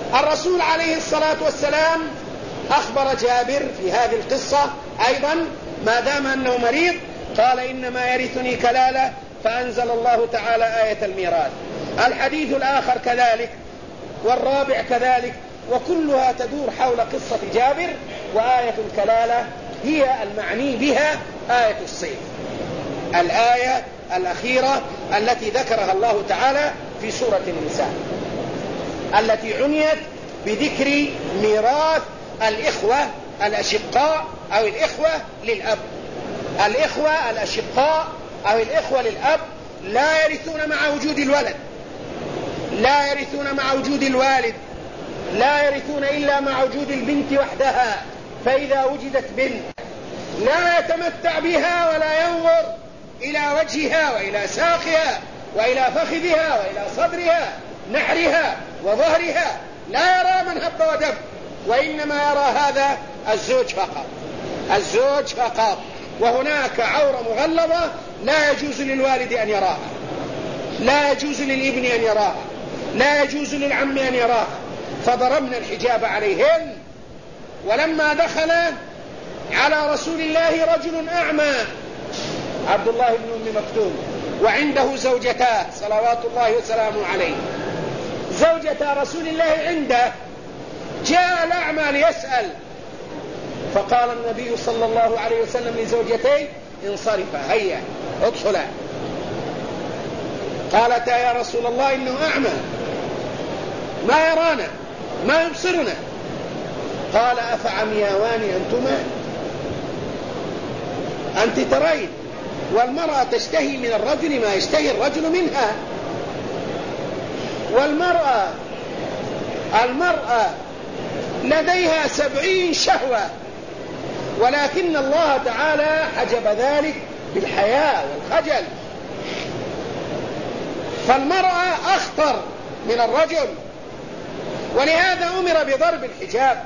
الرسول عليه الصلاة والسلام أخبر جابر في هذه القصة أيضا ما دام أنه مريض قال إنما يرثني كلالة، فأنزل الله تعالى آية الميراث. الحديث الآخر كذلك، والرابع كذلك، وكلها تدور حول قصة جابر. وآية الكلالة هي المعني بها آية الصيف، الآية الأخيرة التي ذكرها الله تعالى في سورة النساء، التي عنيت بذكر ميراث الإخوة الأشقاء أو الإخوة للأب. الإخوة الأشقاء أو الإخوة للأب لا يرثون مع وجود الولد، لا يرثون مع وجود الوالد، لا يرثون إلا مع وجود البنت وحدها. فإذا وجدت بنت لا يتمتع بها ولا ينظر إلى وجهها وإلى ساقها وإلى فخذها وإلى صدرها نحرها وظهرها، لا يرى من هب ودب، وإنما يرى هذا الزوج فقط، الزوج فقط. وهناك عورة مغلظة لا يجوز للوالد أن يراها، لا يجوز للابن أن يراها، لا يجوز للعم أن يراها. فضربنا الحجاب عليهن. ولما دخل على رسول الله رجل أعمى عبد الله بن أم مكتوم وعنده زوجتاه صلوات الله وسلامه عليه، زوجة رسول الله عنده، جاء الأعمى ليسأل، فقال النبي صلى الله عليه وسلم لزوجتيه انصرفا، هيا ادخلا. قالتا يا رسول الله إنه أعمى ما يرانا ما يبصرنا. قال أفعمياوان أنتما؟ أنت ترين، والمرأة تشتهي من الرجل ما يشتهي الرجل منها. المرأة لديها 70 شهوة، ولكن الله تعالى حجب ذلك بالحياء والخجل. فالمرأة أخطر من الرجل، ولهذا أمر بضرب الحجاب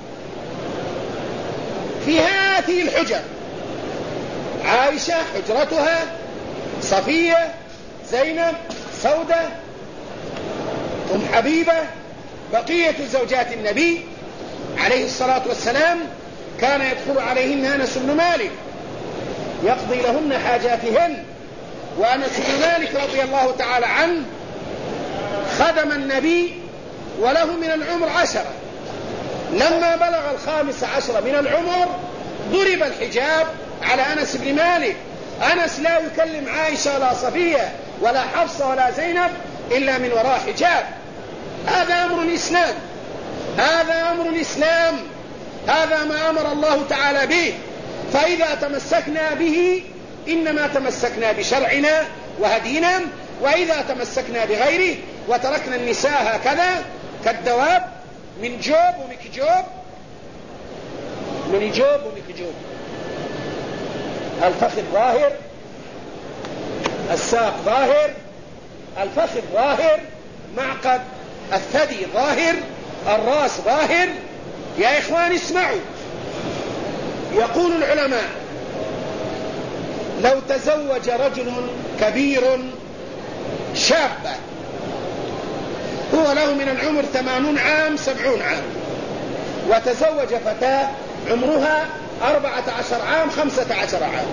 في هذه الحجر: عائشة حجرتها، صفية، زينب، سودة، أم حبيبة، بقية زوجات النبي عليه الصلاة والسلام كان يدخل عليهن أنس بن مالك يقضي لهن حاجاتهن. وأنس بن مالك رضي الله تعالى عنه خدم النبي وله من العمر 10. لما بلغ 15 من العمر ضرب الحجاب على أنس بن مالك. أنس لا يكلم عائشة ولا صفية ولا حفصة ولا زينب إلا من وراء حجاب. هذا أمر الإسلام، هذا أمر الإسلام، هذا ما أمر الله تعالى به. فإذا تمسكنا به إنما تمسكنا بشرعنا وهدينا، وإذا تمسكنا بغيره وتركنا النساء هكذا كالدواب من جوب ومكجوب، من جوب ومكجوب، الفخذ ظاهر، الساق ظاهر، الفخذ ظاهر، معقد الثدي ظاهر، الراس ظاهر. يا إخوان اسمعوا، يقول العلماء: لو تزوج رجل كبير شابة هو له من العمر 80 عام 70 عام، وتزوج فتاة عمرها 14 عام 15 عام،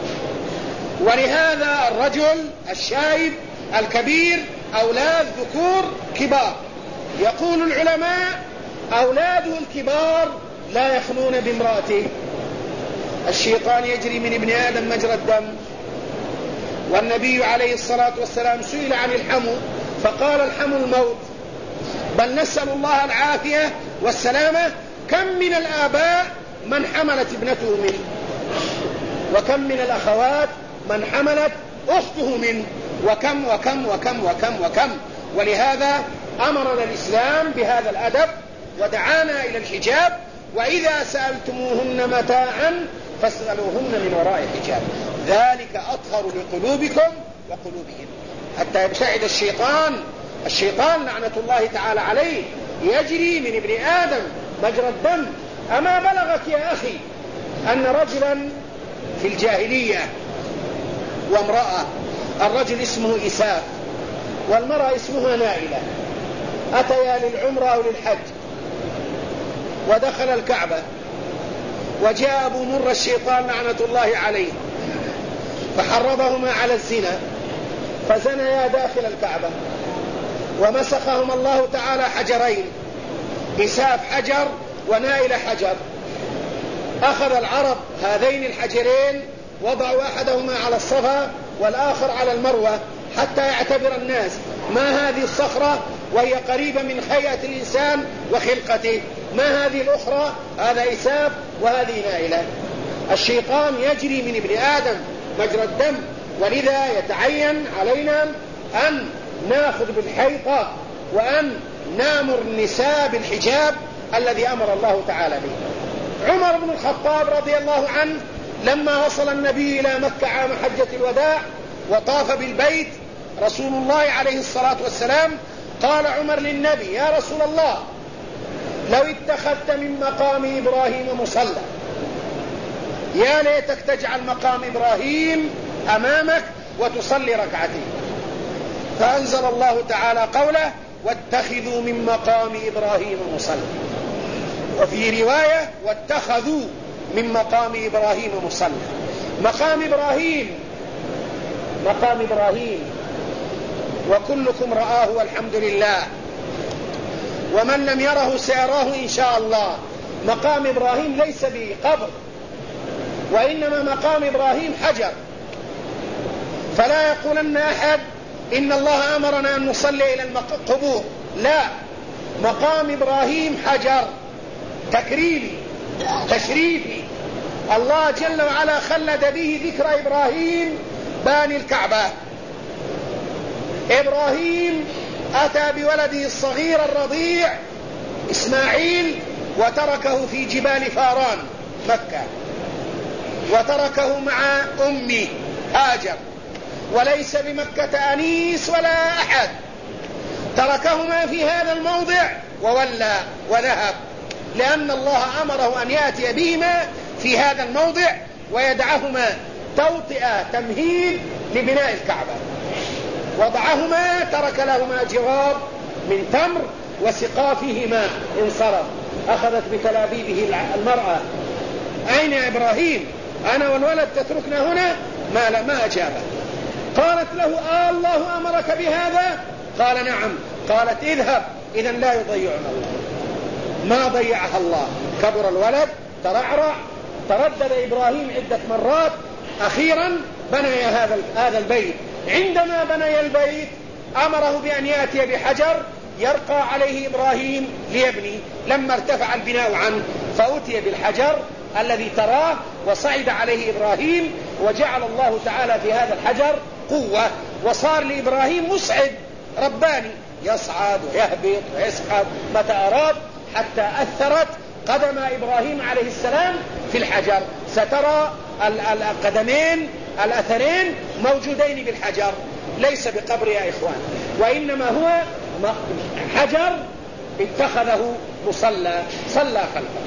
ولهذا الرجل الشايب الكبير أولاد ذكور كبار، يقول العلماء: أولاده الكبار لا يخلون بامرأته. الشيطان يجري من ابن آدم مجرى الدم. والنبي عليه الصلاة والسلام سئل عن الحمو فقال: الحمو الموت. بل نسأل الله العافية والسلامة. كم من الآباء من حملت ابنته منه، وكم من الأخوات من حملت أخته منه، وكم وكم وكم وكم وكم. ولهذا أمرنا الإسلام بهذا الأدب ودعانا إلى الحجاب: وإذا سألتموهن متاعا فاسألوهن من وراء الحجاب، ذلك أطهر لقلوبكم وقلوبهم. حتى يبتعد الشيطان لعنة الله تعالى عليه يجري من ابن آدم مجرى الدم. أما بلغك يا أخي أن رجلا في الجاهلية وامرأة، الرجل اسمه إساف والمرأة اسمها نائلة، أتيا للعمرة أو للحج ودخل الكعبة، وجاء أبو مر الشيطان لعنة الله عليه فحرضهما على الزنا فزنيا داخل الكعبة، ومسخهم الله تعالى حجرين، إساف حجر ونائل حجر. أخذ العرب هذين الحجرين وضعوا أحدهما على الصفا والآخر على المروة حتى يعتبر الناس ما هذه الصخرة وهي قريبة من هيئة الإنسان وخلقته، ما هذه الأخرى، هذا إساف وهذه نائلة. الشيطان يجري من ابن آدم مجرى الدم، ولذا يتعين علينا أن نأخذ بالحيطة وأن نأمر النساء بالحجاب الذي أمر الله تعالى به. عمر بن الخطاب رضي الله عنه لما وصل النبي إلى مكة عام حجة الوداع وطاف بالبيت رسول الله عليه الصلاة والسلام، قال عمر للنبي: يا رسول الله، لو اتخذت من مقام إبراهيم مصلى، يا ليتك تجعل مقام إبراهيم أمامك وتصلي ركعتين. فأنزل الله تعالى قوله: واتخذوا من مقام إبراهيم مصلى. وفي رواية: واتخذوا من مقام إبراهيم مصلى. مقام إبراهيم وكلكم رآه والحمد لله، ومن لم يره سيراه إن شاء الله. مقام إبراهيم ليس بقبر، وإنما مقام إبراهيم حجر. فلا يقولن أحد إن الله أمرنا أن نصلي إلى القبور، لا، مقام إبراهيم حجر تكريمي تشريفي، الله جل وعلا خلد به ذكر إبراهيم باني الكعبة. إبراهيم أتى بولده الصغير الرضيع إسماعيل وتركه في جبال فاران مكة، وتركه مع أمه هاجر، وليس بمكة أنيس ولا أحد، تركهما في هذا الموضع وولى وذهب، لأن الله أمره أن يأتي بهما في هذا الموضع ويدعهما توطئة تمهيد لبناء الكعبة. وضعهما، ترك لهما جراب من تمر وسقى فيه ماء، انصرف. أخذت بتلابيبه المرأة: أين يا إبراهيم؟ أنا والولد تتركنا هنا؟ ما أجابه. قالت له: الله أمرك بهذا؟ قال: نعم. قالت: اذهب، إذا لا يضيعنا الله. ما ضيعها الله. كبر الولد، ترعرع، تردد إبراهيم عدة مرات، أخيرا بني هذا البيت. عندما بني البيت أمره بأن يأتي بحجر يرقى عليه إبراهيم ليبني. لما ارتفع البناء عنه فأتي بالحجر الذي تراه وصعد عليه إبراهيم، وجعل الله تعالى في هذا الحجر قوة، وصار لإبراهيم مسعد رباني، يصعد ويهبط ويسحب متى أراد، حتى أثرت قدم إبراهيم عليه السلام في الحجر. سترى القدمين الأثرين موجودين بالحجر، ليس بقبر يا إخوان، وإنما هو حجر اتخذه مصلى صلى خلفه.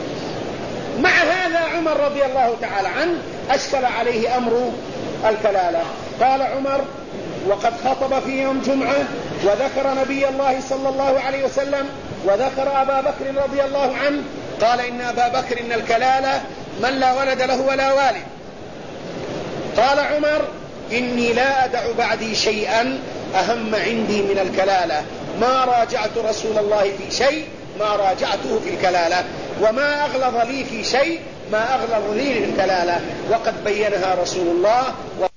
مع هذا عمر رضي الله تعالى عنه أشكل عليه أمر الكلالة. قال عمر وقد خطب في يوم جمعة وذكر نبي الله صلى الله عليه وسلم وذكر أبا بكر رضي الله عنه، قال: إن أبا بكر إن الكلالة من لا ولد له ولا والد. قال عمر: إني لا أدع بعدي شيئا أهم عندي من الكلالة، ما راجعت رسول الله في شيء ما راجعته في الكلالة، وما أغلظ لي في شيء ما أغلظ لي في الكلالة، وقد بينها رسول الله.